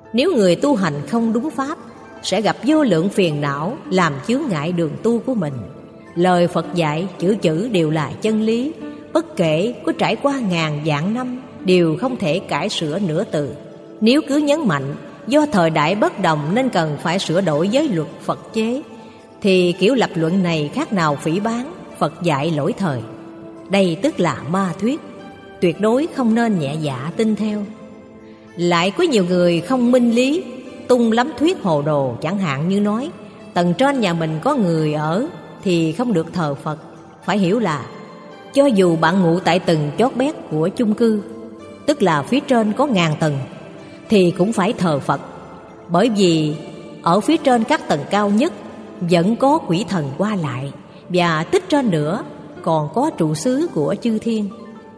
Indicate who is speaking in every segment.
Speaker 1: Nếu người tu hành không đúng pháp, sẽ gặp vô lượng phiền não làm chướng ngại đường tu của mình. Lời Phật dạy chữ chữ đều là chân lý, bất kể có trải qua ngàn vạn năm đều không thể cải sửa nửa từ. Nếu cứ nhấn mạnh do thời đại bất đồng nên cần phải sửa đổi giới luật Phật chế, thì kiểu lập luận này khác nào phỉ báng Phật dạy lỗi thời. Đây tức là ma thuyết, tuyệt đối không nên nhẹ dạ tin theo. Lại có nhiều người không minh lý, tung lắm thuyết hồ đồ, chẳng hạn như nói tầng trên nhà mình có người ở thì không được thờ Phật. Phải hiểu là cho dù bạn ngủ tại tầng chót bét của chung cư, tức là phía trên có ngàn tầng, thì cũng phải thờ Phật. Bởi vì ở phía trên các tầng cao nhất vẫn có quỷ thần qua lại, và tích trên nữa còn có trụ xứ của chư thiên.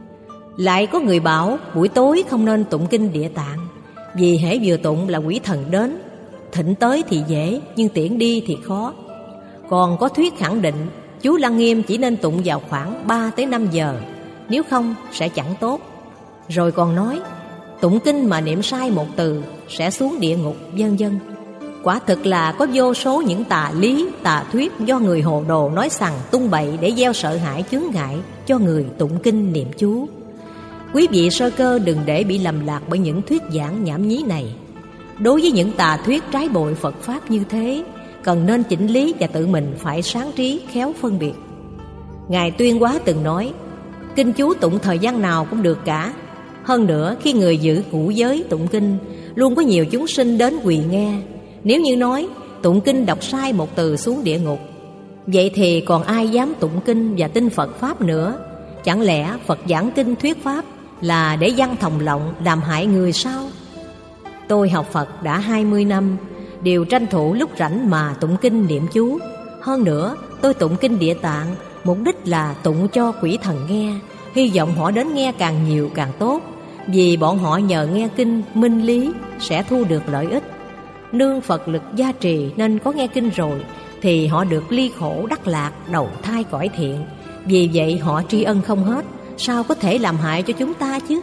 Speaker 1: Lại có người bảo buổi tối không nên tụng kinh Địa Tạng, vì hễ vừa tụng là quỷ thần đến, thỉnh tới thì dễ nhưng tiễn đi thì khó. Còn có thuyết khẳng định chú Lăng Nghiêm chỉ nên tụng vào khoảng 3 tới 5 giờ, nếu không sẽ chẳng tốt. Rồi còn nói tụng kinh mà niệm sai một từ sẽ xuống địa ngục, vân vân. Quả thực là có vô số những tà lý, tà thuyết do người hồ đồ nói rằng tung bậy để gieo sợ hãi chướng ngại cho người tụng kinh niệm chú. Quý vị sơ cơ đừng để bị lầm lạc bởi những thuyết giảng nhảm nhí này. Đối với những tà thuyết trái bội Phật Pháp như thế, cần nên chỉnh lý và tự mình phải sáng trí khéo phân biệt. Ngài Tuyên Hóa từng nói kinh chú tụng thời gian nào cũng được cả. Hơn nữa khi người giữ ngũ giới tụng kinh, luôn có nhiều chúng sinh đến quỳ nghe. Nếu như nói tụng kinh đọc sai một từ xuống địa ngục, vậy thì còn ai dám tụng kinh và tin Phật Pháp nữa? Chẳng lẽ Phật giảng kinh thuyết Pháp là để văn thòng lọng làm hại người sao? Tôi học Phật đã 20 năm, đều tranh thủ lúc rảnh mà tụng kinh niệm chú. Hơn nữa tôi tụng kinh Địa Tạng mục đích là tụng cho quỷ thần nghe, hy vọng họ đến nghe càng nhiều càng tốt, vì bọn họ nhờ nghe kinh minh lý sẽ thu được lợi ích. Nương Phật lực gia trì nên có nghe kinh rồi thì họ được ly khổ đắc lạc, đầu thai cõi thiện. Vì vậy họ tri ân không hết, sao có thể làm hại cho chúng ta chứ?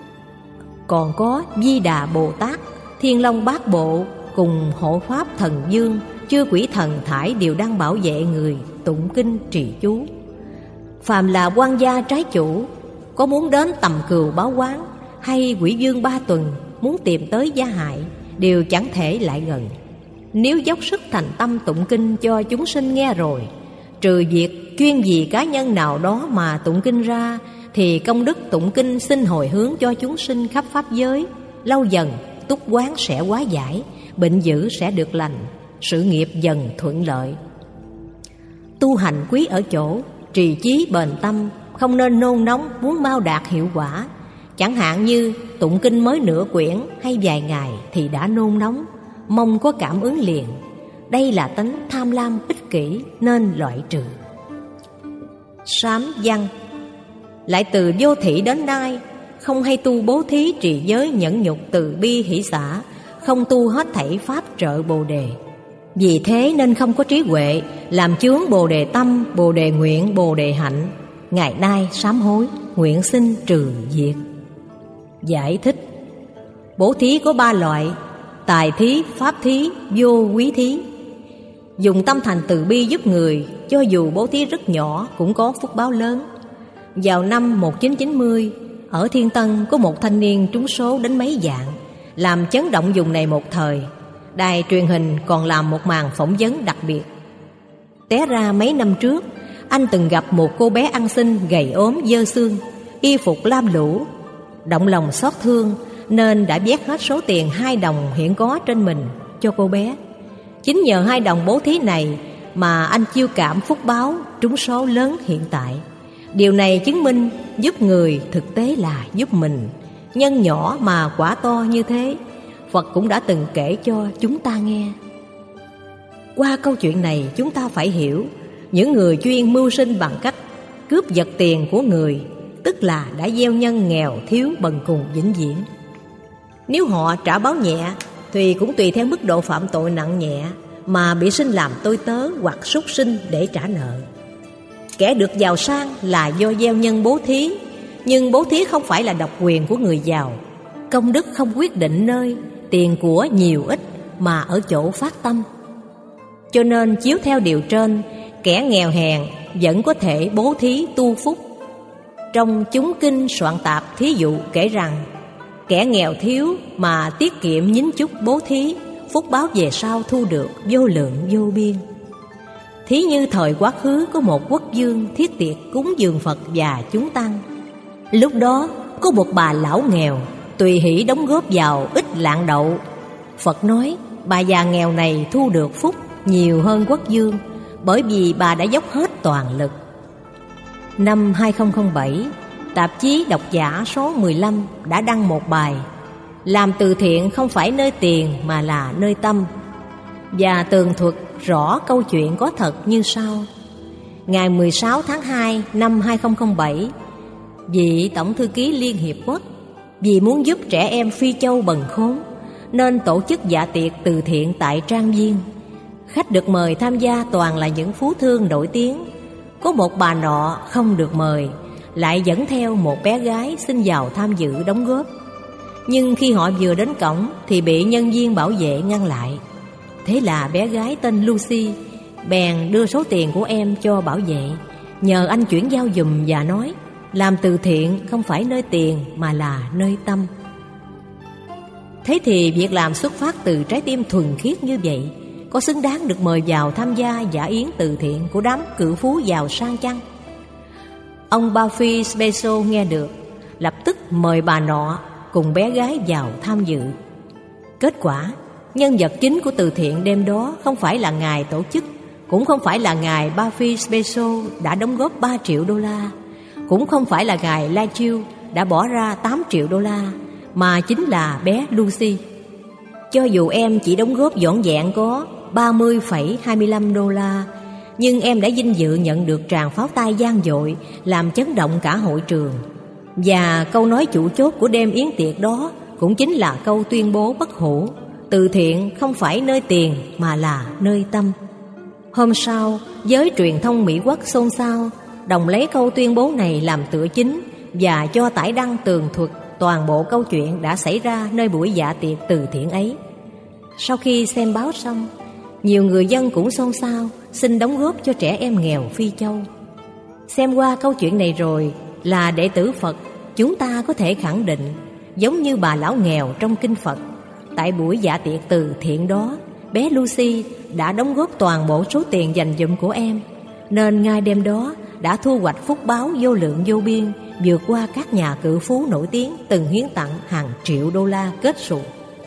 Speaker 1: Còn có Di Đà Bồ Tát, Thiên Long Bát Bộ cùng hộ pháp thần dương, chư quỷ thần thải đều đang bảo vệ người tụng kinh trì chú. Phàm là quan gia trái chủ có muốn đến tầm cừu báo oán, hay quỷ dương ba tuần muốn tìm tới gia hại, đều chẳng thể lại gần. Nếu dốc sức thành tâm tụng kinh cho chúng sinh nghe rồi, trừ việc chuyên vì cá nhân nào đó mà tụng kinh ra, thì công đức tụng kinh xin hồi hướng cho chúng sinh khắp pháp giới. Lâu dần túc quán sẽ hóa giải, bệnh dữ sẽ được lành, sự nghiệp dần thuận lợi. Tu hành quý ở chỗ trì chí bền tâm, không nên nôn nóng muốn mau đạt hiệu quả. Chẳng hạn như tụng kinh mới nửa quyển hay vài ngày thì đã nôn nóng, mong có cảm ứng liền. Đây là tánh tham lam ích kỷ nên loại trừ. Sám văn. Lại từ vô thị đến nay, không hay tu bố thí trì giới nhẫn nhục từ bi hỷ xả, không tu hết thảy pháp trợ bồ đề. Vì thế nên không có trí huệ, làm chướng bồ đề tâm, bồ đề nguyện, bồ đề hạnh. Ngày nay sám hối, nguyện xin trừ diệt. Giải thích. Bố thí có 3 loại: tài thí, pháp thí, vô quý thí. Dùng tâm thành từ bi giúp người, cho dù bố thí rất nhỏ cũng có phúc báo lớn. Vào năm 1990, ở Thiên Tân có một thanh niên trúng số đến mấy vạn, làm chấn động vùng này một thời. Đài truyền hình còn làm một màn phỏng vấn đặc biệt. Té ra mấy năm trước, anh từng gặp một cô bé ăn xin gầy ốm dơ xương, y phục lam lũ. Động lòng xót thương nên đã vét hết số tiền 2 đồng hiện có trên mình cho cô bé. Chính nhờ 2 đồng bố thí này mà anh chiêu cảm phúc báo trúng số lớn hiện tại. Điều này chứng minh giúp người thực tế là giúp mình. Nhân nhỏ mà quả to như thế, Phật cũng đã từng kể cho chúng ta nghe. Qua câu chuyện này chúng ta phải hiểu, những người chuyên mưu sinh bằng cách cướp giật tiền của người, tức là đã gieo nhân nghèo thiếu bần cùng vĩnh viễn. Nếu họ trả báo nhẹ thì cũng tùy theo mức độ phạm tội nặng nhẹ mà bị sinh làm tôi tớ hoặc súc sinh để trả nợ. Kẻ được giàu sang là do gieo nhân bố thí, nhưng bố thí không phải là độc quyền của người giàu. Công đức không quyết định nơi tiền của nhiều ít mà ở chỗ phát tâm. Cho nên chiếu theo điều trên, kẻ nghèo hèn vẫn có thể bố thí tu phúc. Trong chúng kinh soạn tạp thí dụ kể rằng, kẻ nghèo thiếu mà tiết kiệm nhín chút bố thí, phúc báo về sau thu được vô lượng vô biên. Thí như thời quá khứ có một quốc vương thiết tiệc cúng dường Phật và chúng tăng. Lúc đó có một bà lão nghèo tùy hỷ đóng góp vào ít lạng đậu. Phật nói bà già nghèo này thu được phúc nhiều hơn quốc vương, bởi vì bà đã dốc hết toàn lực. Năm 2007, tạp chí Độc giả số 15 đã đăng một bài làm từ thiện không phải nơi tiền mà là nơi tâm, và tường thuật rõ câu chuyện có thật như sau. Ngày 16 tháng 2 năm 2007, vị Tổng thư ký Liên Hiệp Quốc vì muốn giúp trẻ em Phi Châu bần khốn nên tổ chức dạ tiệc từ thiện tại Trang Viên. Khách được mời tham gia toàn là những phú thương nổi tiếng. Có một bà nọ không được mời, lại dẫn theo một bé gái xin vào tham dự đóng góp. Nhưng khi họ vừa đến cổng thì bị nhân viên bảo vệ ngăn lại. Thế là bé gái tên Lucy bèn đưa số tiền của em cho bảo vệ, nhờ anh chuyển giao giùm và nói làm từ thiện không phải nơi tiền mà là nơi tâm. Thế thì việc làm xuất phát từ trái tim thuần khiết như vậy có xứng đáng được mời vào tham gia dạ yến từ thiện của đám cự phú giàu sang chăng? Ông Buffy Bezos nghe được, lập tức mời bà nọ cùng bé gái vào tham dự. Kết quả, nhân vật chính của từ thiện đêm đó không phải là ngài tổ chức, cũng không phải là ngài Buffy Bezos đã đóng góp 3 triệu đô la, cũng không phải là ngài La Chiu đã bỏ ra 8 triệu đô la, mà chính là bé Lucy. Cho dù em chỉ đóng góp vỏn vẹn có 30,25 đô la, nhưng em đã vinh dự nhận được tràng pháo tay vang dội làm chấn động cả hội trường. Và câu nói chủ chốt của đêm yến tiệc đó cũng chính là câu tuyên bố bất hủ: từ thiện không phải nơi tiền mà là nơi tâm. Hôm sau, giới truyền thông Mỹ Quốc xôn xao, đồng lấy câu tuyên bố này làm tựa chính và cho tải đăng tường thuật toàn bộ câu chuyện đã xảy ra nơi buổi dạ tiệc từ thiện ấy. Sau khi xem báo xong, nhiều người dân cũng xôn xao xin đóng góp cho trẻ em nghèo Phi Châu. Xem qua câu chuyện này rồi, là đệ tử Phật, chúng ta có thể khẳng định, giống như bà lão nghèo trong kinh Phật, tại buổi dạ tiệc từ thiện đó, bé Lucy đã đóng góp toàn bộ số tiền dành dụm của em, nên ngay đêm đó đã thu hoạch phúc báo vô lượng vô biên, vượt qua các nhà cự phú nổi tiếng từng hiến tặng hàng triệu đô la kết xù.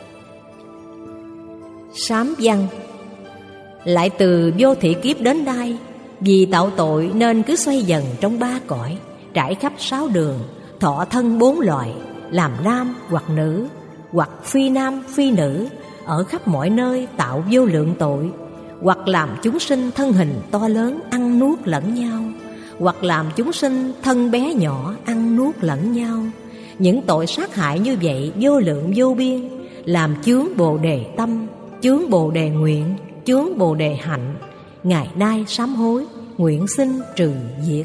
Speaker 1: Sám văn. Lại từ vô thị kiếp đến nay, vì tạo tội nên cứ xoay dần trong 3 cõi, trải khắp 6 đường, thọ thân 4 loài, làm nam hoặc nữ, hoặc phi nam phi nữ, ở khắp mọi nơi tạo vô lượng tội, hoặc làm chúng sinh thân hình to lớn ăn nuốt lẫn nhau, hoặc làm chúng sinh thân bé nhỏ ăn nuốt lẫn nhau. Những tội sát hại như vậy vô lượng vô biên, làm chướng bồ đề tâm, chướng bồ đề nguyện, chướng bồ đề hạnh. Ngày nay sám hối, nguyện xin trừ diệt.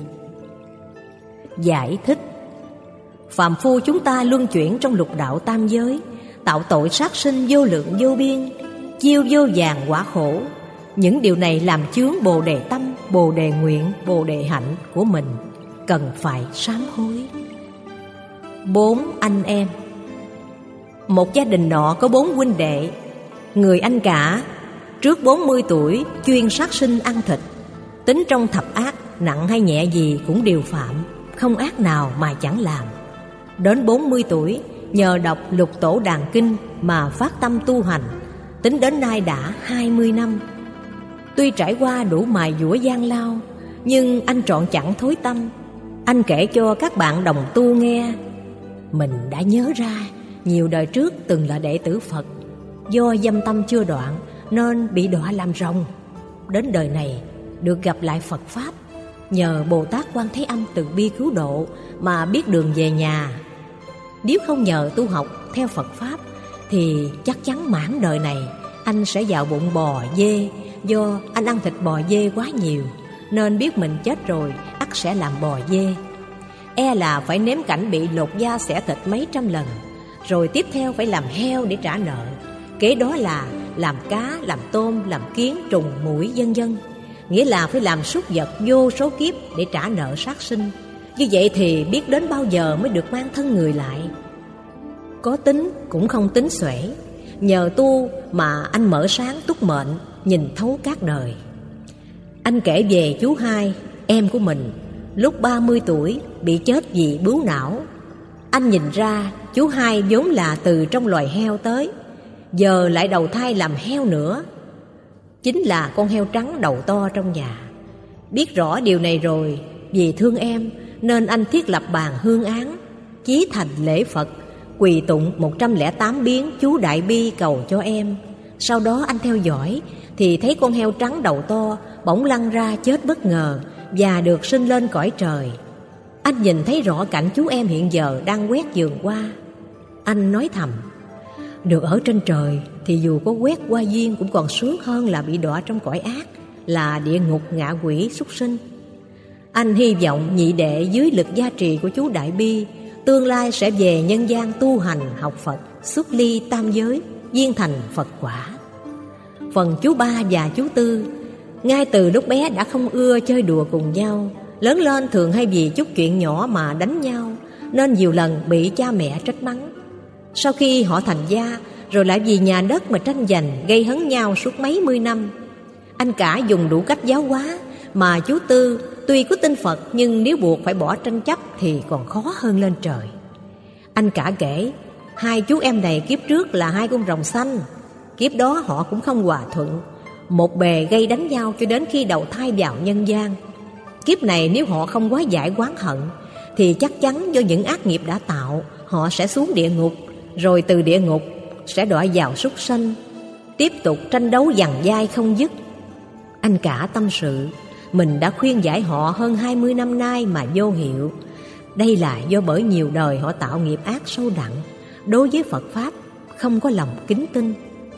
Speaker 1: Giải thích: phàm phu chúng ta luân chuyển trong lục đạo tam giới, tạo tội sát sinh vô lượng vô biên, chiêu vô vàn quả khổ. Những điều này làm chướng bồ đề tâm, bồ đề nguyện, bồ đề hạnh của mình, cần phải sám hối. 4 anh em. Một gia đình nọ có 4 huynh đệ. Người anh cả trước 40 tuổi chuyên sát sinh ăn thịt, tính trong thập ác, nặng hay nhẹ gì cũng đều phạm, không ác nào mà chẳng làm. Đến 40 tuổi, nhờ đọc Lục Tổ Đàn Kinh mà phát tâm tu hành, tính đến nay đã 20 năm. Tuy trải qua đủ mài dũa gian lao, nhưng anh trọn chẳng thối tâm. Anh kể cho các bạn đồng tu nghe: mình đã nhớ ra nhiều đời trước từng là đệ tử Phật, do dâm tâm chưa đoạn nên bị đọa làm rồng. Đến đời này được gặp lại Phật Pháp, nhờ Bồ Tát Quan Thế Âm từ bi cứu độ mà biết đường về nhà. Nếu không nhờ tu học theo Phật Pháp thì chắc chắn mãn đời này anh sẽ vào bụng bò dê. Do anh ăn thịt bò dê quá nhiều nên biết mình chết rồi ắt sẽ làm bò dê, e là phải nếm cảnh bị lột da xẻ thịt mấy trăm lần, rồi tiếp theo phải làm heo để trả nợ. Kế đó là làm cá, làm tôm, làm kiến, trùng, muỗi vân vân. Nghĩa là phải làm súc vật vô số kiếp để trả nợ sát sinh. Như vậy thì biết đến bao giờ mới được mang thân người lại. Có tính cũng không tính xuể. Nhờ tu mà anh mở sáng túc mệnh, nhìn thấu các đời. Anh kể về chú Hai, em của mình, lúc 30 tuổi bị chết vì bướu não. Anh nhìn ra chú Hai vốn là từ trong loài heo tới, giờ lại đầu thai làm heo nữa. Chính là con heo trắng đầu to trong nhà. Biết rõ điều này rồi, vì thương em nên anh thiết lập bàn hương án, chí thành lễ Phật, quỳ tụng 108 biến chú Đại Bi cầu cho em. Sau đó anh theo dõi thì thấy con heo trắng đầu to bỗng lăn ra chết bất ngờ và được sinh lên cõi trời. Anh nhìn thấy rõ cảnh chú em hiện giờ đang quét vườn hoa. Anh nói thầm, được ở trên trời thì dù có quét hoa viên cũng còn sướng hơn là bị đọa trong cõi ác, là địa ngục ngạ quỷ súc sinh. Anh hy vọng nhị đệ dưới lực gia trì của chú Đại Bi tương lai sẽ về nhân gian tu hành học Phật, xuất ly tam giới, viên thành Phật quả. Phần chú Ba và chú Tư, ngay từ lúc bé đã không ưa chơi đùa cùng nhau, lớn lên thường hay vì chút chuyện nhỏ mà đánh nhau, nên nhiều lần bị cha mẹ trách mắng. Sau khi họ thành gia, rồi lại vì nhà đất mà tranh giành, gây hấn nhau suốt mấy mươi năm. Anh cả dùng đủ cách giáo hóa, mà chú Tư tuy có tin Phật nhưng nếu buộc phải bỏ tranh chấp thì còn khó hơn lên trời. Anh cả kể, hai chú em này kiếp trước là hai con rồng xanh. Kiếp đó họ cũng không hòa thuận, một bề gây đánh nhau cho đến khi đầu thai vào nhân gian. Kiếp này nếu họ không quá giải oán hận thì chắc chắn do những ác nghiệp đã tạo, họ sẽ xuống địa ngục, rồi từ địa ngục sẽ đọa vào súc sanh, tiếp tục tranh đấu giằng dai không dứt. Anh cả tâm sự, mình đã khuyên giải họ hơn 20 năm nay mà vô hiệu. Đây là do bởi nhiều đời họ tạo nghiệp ác sâu đậm, đối với Phật Pháp không có lòng kính tin.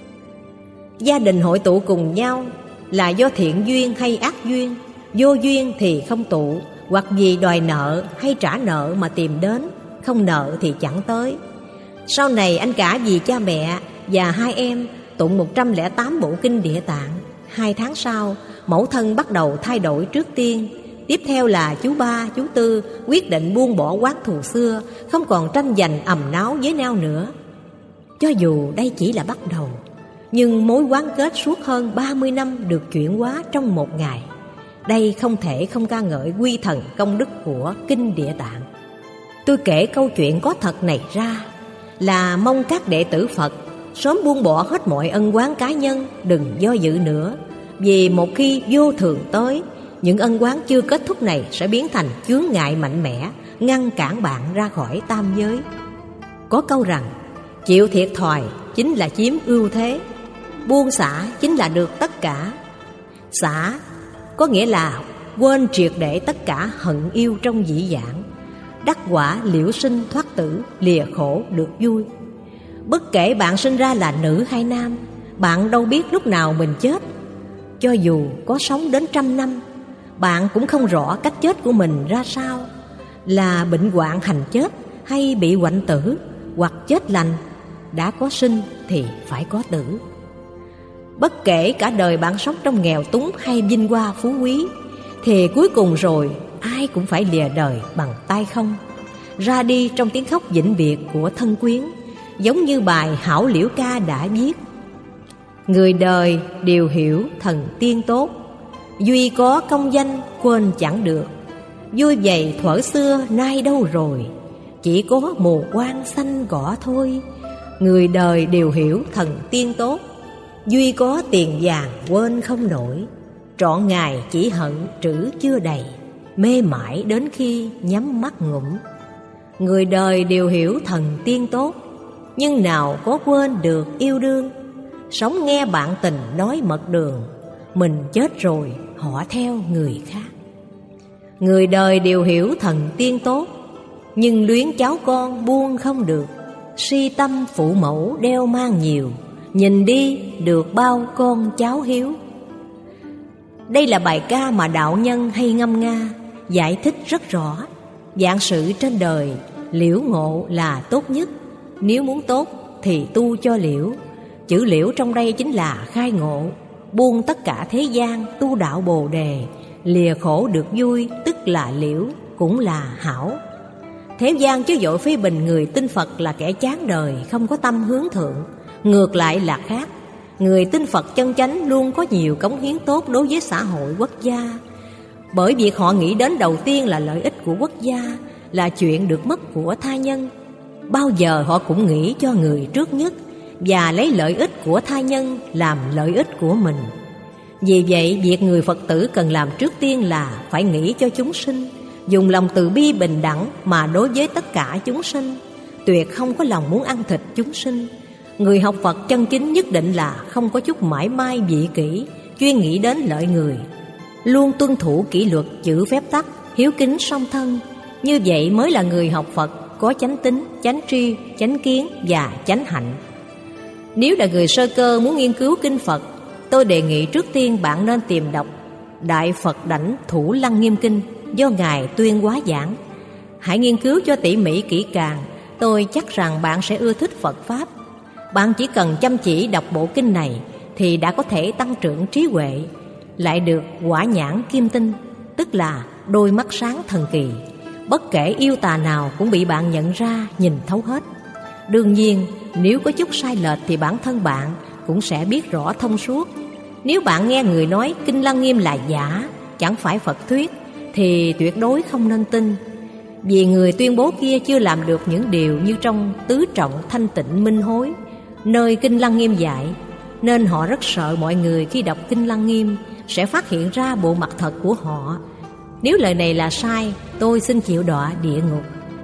Speaker 1: Gia đình hội tụ cùng nhau là do thiện duyên hay ác duyên. Vô duyên thì không tụ, hoặc vì đòi nợ hay trả nợ mà tìm đến, không nợ thì chẳng tới. Sau này anh cả vì cha mẹ và hai em tụng 108 bộ kinh Địa Tạng. 2 tháng sau, mẫu thân bắt đầu thay đổi trước tiên. Tiếp theo là chú Ba, chú Tư quyết định buông bỏ oán thù xưa, không còn tranh giành ầm náo với nhau nữa. Cho dù đây chỉ là bắt đầu, nhưng mối quán kết suốt hơn 30 năm được chuyển hóa trong một ngày. Đây không thể không ca ngợi quy thần công đức của kinh Địa Tạng. Tôi kể câu chuyện có thật này ra là mong các đệ tử Phật sớm buông bỏ hết mọi ân oán cá nhân, đừng do dự nữa. Vì một khi vô thường tới, những ân oán chưa kết thúc này sẽ biến thành chướng ngại mạnh mẽ, ngăn cản bạn ra khỏi tam giới. Có câu rằng, chịu thiệt thòi chính là chiếm ưu thế, buông xả chính là được tất cả. Xả có nghĩa là quên triệt để tất cả hận yêu trong dĩ vãng, đắc quả liễu sinh thoát tử, lìa khổ được vui. Bất kể bạn sinh ra là nữ hay nam, bạn đâu biết lúc nào mình chết. Cho dù có sống đến 100 năm, bạn cũng không rõ cách chết của mình ra sao, là bệnh hoạn hành chết hay bị hoạnh tử, hoặc chết lành. Đã có sinh thì phải có tử. Bất kể cả đời bạn sống trong nghèo túng hay vinh hoa phú quý, thì cuối cùng rồi ai cũng phải lìa đời bằng tay không, ra đi trong tiếng khóc vĩnh biệt của thân quyến. Giống như bài Hảo Liễu Ca đã viết, người đời đều hiểu thần tiên tốt, duy có công danh quên chẳng được. Vui vầy thuở xưa nay đâu rồi, chỉ có mù quang xanh cỏ thôi. Người đời đều hiểu thần tiên tốt, duy có tiền vàng quên không nổi. Trọn ngày chỉ hận trữ chưa đầy, mê mãi đến khi nhắm mắt ngủm. Người đời đều hiểu thần tiên tốt, nhưng nào có quên được yêu đương. Sống nghe bạn tình nói mật đường, mình chết rồi họ theo người khác. Người đời đều hiểu thần tiên tốt, nhưng luyến cháu con buông không được. Si tâm phụ mẫu đeo mang nhiều, nhìn đi được bao con cháu hiếu. Đây là bài ca mà đạo nhân hay ngâm nga, giải thích rất rõ. Vạn sự trên đời, liễu ngộ là tốt nhất. Nếu muốn tốt thì tu cho liễu, Chữ liễu trong đây chính là khai ngộ, buông tất cả thế gian, tu đạo Bồ đề, lìa khổ được vui, tức là liễu, cũng là hảo. Thế gian chứ dội phê bình người tin Phật là kẻ chán đời, không có tâm hướng thượng. Ngược lại là khác, người tin Phật chân chánh luôn có nhiều cống hiến tốt đối với xã hội quốc gia. Bởi việc họ nghĩ đến đầu tiên là lợi ích của quốc gia, là chuyện được mất của tha nhân. Bao giờ họ cũng nghĩ cho người trước nhất, và lấy lợi ích của tha nhân làm lợi ích của mình. Vì vậy, việc người Phật tử cần làm trước tiên là phải nghĩ cho chúng sinh, dùng lòng từ bi bình đẳng mà đối với tất cả chúng sinh, tuyệt không có lòng muốn ăn thịt chúng sinh. Người học Phật chân chính nhất định là không có chút mãi mai vị kỷ, chuyên nghĩ đến lợi người, luôn tuân thủ kỷ luật, giữ phép tắc, hiếu kính song thân. Như vậy mới là người học Phật có chánh tín, chánh tri, chánh kiến và chánh hạnh. Nếu là người sơ cơ muốn nghiên cứu kinh Phật, tôi đề nghị trước tiên bạn nên tìm đọc Đại Phật Đảnh Thủ Lăng Nghiêm Kinh do Ngài Tuyên Hóa giảng. Hãy nghiên cứu cho tỉ mỉ kỹ càng, tôi chắc rằng bạn sẽ ưa thích Phật Pháp. Bạn chỉ cần chăm chỉ đọc bộ kinh này thì đã có thể tăng trưởng trí huệ, lại được quả nhãn kim tinh, tức là đôi mắt sáng thần kỳ. Bất kể yêu tà nào cũng bị bạn nhận ra, nhìn thấu hết. Đương nhiên, nếu có chút sai lệch thì bản thân bạn cũng sẽ biết rõ thông suốt. Nếu bạn nghe người nói Kinh Lăng Nghiêm là giả, chẳng phải Phật thuyết, thì tuyệt đối không nên tin. Vì người tuyên bố kia chưa làm được những điều như trong Tứ Trọng Thanh Tịnh Minh Hối, nơi Kinh Lăng Nghiêm dạy, nên họ rất sợ mọi người khi đọc Kinh Lăng Nghiêm sẽ phát hiện ra bộ mặt thật của họ. Nếu lời này là sai, tôi xin chịu đọa địa ngục.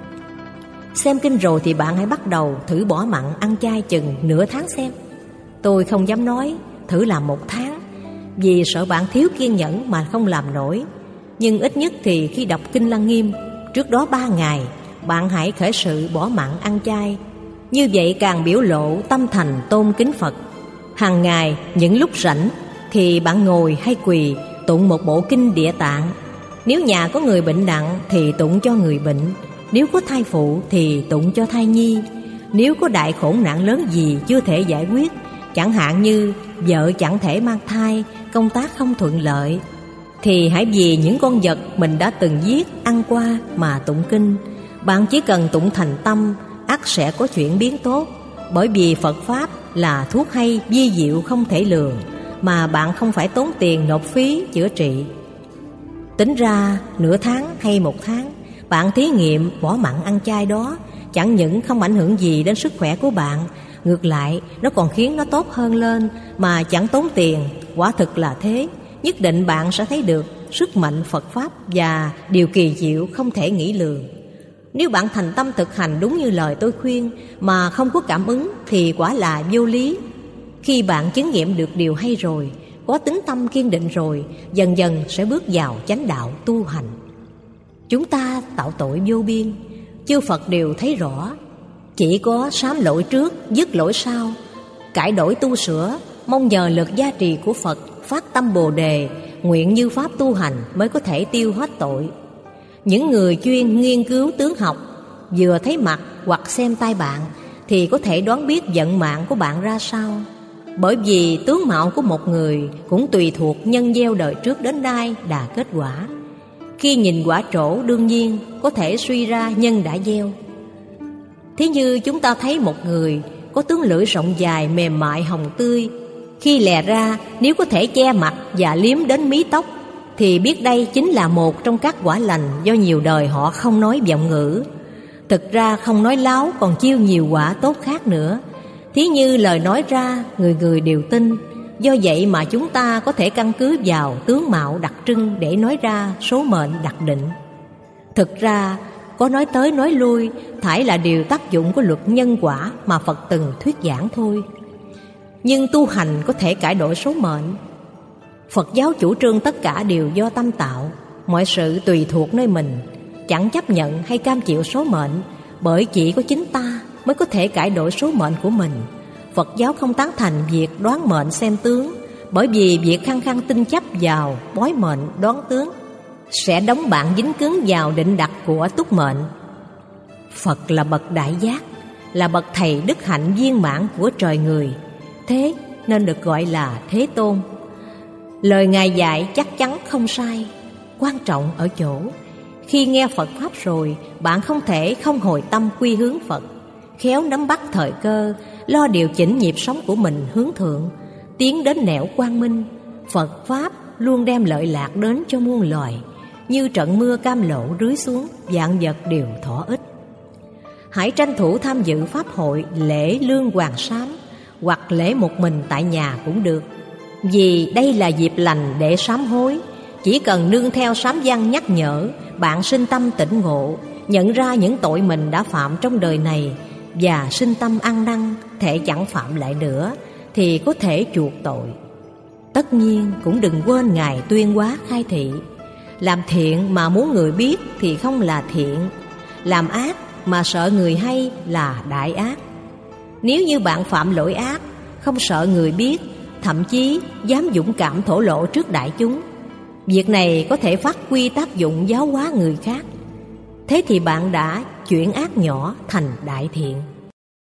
Speaker 1: Xem kinh rồi thì bạn hãy bắt đầu thử bỏ mặn ăn chay chừng nửa tháng xem. Tôi không dám nói thử làm 1 tháng, vì sợ bạn thiếu kiên nhẫn mà không làm nổi. Nhưng ít nhất thì khi đọc Kinh Lăng Nghiêm, trước đó 3 ngày, bạn hãy khởi sự bỏ mặn ăn chay. Như vậy càng biểu lộ tâm thành tôn kính Phật. Hàng ngày, những lúc rảnh thì bạn ngồi hay quỳ tụng một bộ kinh Địa Tạng. Nếu nhà có người bệnh nặng thì tụng cho người bệnh, nếu có thai phụ thì tụng cho thai nhi. Nếu có đại khổ nạn lớn gì chưa thể giải quyết, chẳng hạn như vợ chẳng thể mang thai, công tác không thuận lợi, thì hãy vì những con vật mình đã từng giết, ăn qua mà tụng kinh. Bạn chỉ cần tụng thành tâm, ắt sẽ có chuyển biến tốt. Bởi vì Phật Pháp là thuốc hay vi diệu không thể lường, mà bạn không phải tốn tiền nộp phí chữa trị. Tính ra nửa tháng hay 1 tháng, bạn thí nghiệm bỏ mặn ăn chay đó, chẳng những không ảnh hưởng gì đến sức khỏe của bạn, ngược lại nó còn khiến nó tốt hơn lên mà chẳng tốn tiền. Quả thực là thế. Nhất định bạn sẽ thấy được sức mạnh Phật Pháp và điều kỳ diệu không thể nghĩ lường. Nếu bạn thành tâm thực hành đúng như lời tôi khuyên mà không có cảm ứng thì quả là vô lý. Khi bạn chứng nghiệm được điều hay rồi, có tín tâm kiên định rồi, dần dần sẽ bước vào chánh đạo tu hành. Chúng ta tạo tội vô biên, chư Phật đều thấy rõ. Chỉ có sám lỗi trước, dứt lỗi sau, cải đổi tu sửa, mong nhờ lực gia trì của Phật, phát tâm Bồ đề, nguyện như pháp tu hành mới có thể tiêu hết tội. Những người chuyên nghiên cứu tướng học, vừa thấy mặt hoặc xem tai bạn thì có thể đoán biết vận mạng của bạn ra sao. Bởi vì tướng mạo của một người cũng tùy thuộc nhân gieo đời trước đến nay đà kết quả. Khi nhìn quả trổ đương nhiên có thể suy ra nhân đã gieo. Thí như chúng ta thấy một người có tướng lưỡi rộng dài, mềm mại, hồng tươi, khi lè ra nếu có thể che mặt và liếm đến mí tóc thì biết đây chính là một trong các quả lành do nhiều đời họ không nói vọng ngữ. Thực ra không nói láo còn chiêu nhiều quả tốt khác nữa. Thí như lời nói ra người người đều tin. Do vậy mà chúng ta có thể căn cứ vào tướng mạo đặc trưng để nói ra số mệnh đặc định. Thực ra có nói tới nói lui thải là điều tác dụng của luật nhân quả mà Phật từng thuyết giảng thôi. Nhưng tu hành có thể cải đổi số mệnh. Phật giáo chủ trương tất cả đều do tâm tạo, mọi sự tùy thuộc nơi mình, chẳng chấp nhận hay cam chịu số mệnh, bởi chỉ có chính ta mới có thể cải đổi số mệnh của mình. Phật giáo không tán thành việc đoán mệnh xem tướng, bởi vì việc khăng khăng tin chấp vào bói mệnh đoán tướng sẽ đóng bạn dính cứng vào định đặc của túc mệnh. Phật là bậc đại giác, là bậc thầy đức hạnh viên mãn của trời người. thế nên được gọi là Thế Tôn. Lời Ngài dạy chắc chắn không sai. Quan trọng ở chỗ, khi nghe Phật Pháp rồi, bạn không thể không hồi tâm quy hướng Phật, khéo nắm bắt thời cơ, lo điều chỉnh nhịp sống của mình hướng thượng, tiến đến nẻo quang minh. Phật Pháp luôn đem lợi lạc đến cho muôn loài, như trận mưa cam lộ rưới xuống, vạn vật đều thỏa ích. Hãy tranh thủ tham dự pháp hội lễ lương hoàng sám, hoặc lễ một mình tại nhà cũng được, vì đây là dịp lành để sám hối. Chỉ cần nương theo sám văn nhắc nhở, bạn sinh tâm tỉnh ngộ, nhận ra những tội mình đã phạm trong đời này và sinh tâm ăn năn, thể chẳng phạm lại nữa, thì có thể chuộc tội. Tất nhiên cũng đừng quên Ngài tuyên hóa khai thị: làm thiện mà muốn người biết thì không là thiện, làm ác mà sợ người hay là đại ác. Nếu như bạn phạm lỗi ác, không sợ người biết, thậm chí dám dũng cảm thổ lộ trước đại chúng, việc này có thể phát huy tác dụng giáo hóa người khác. Thế thì bạn đã chuyển ác nhỏ thành đại thiện.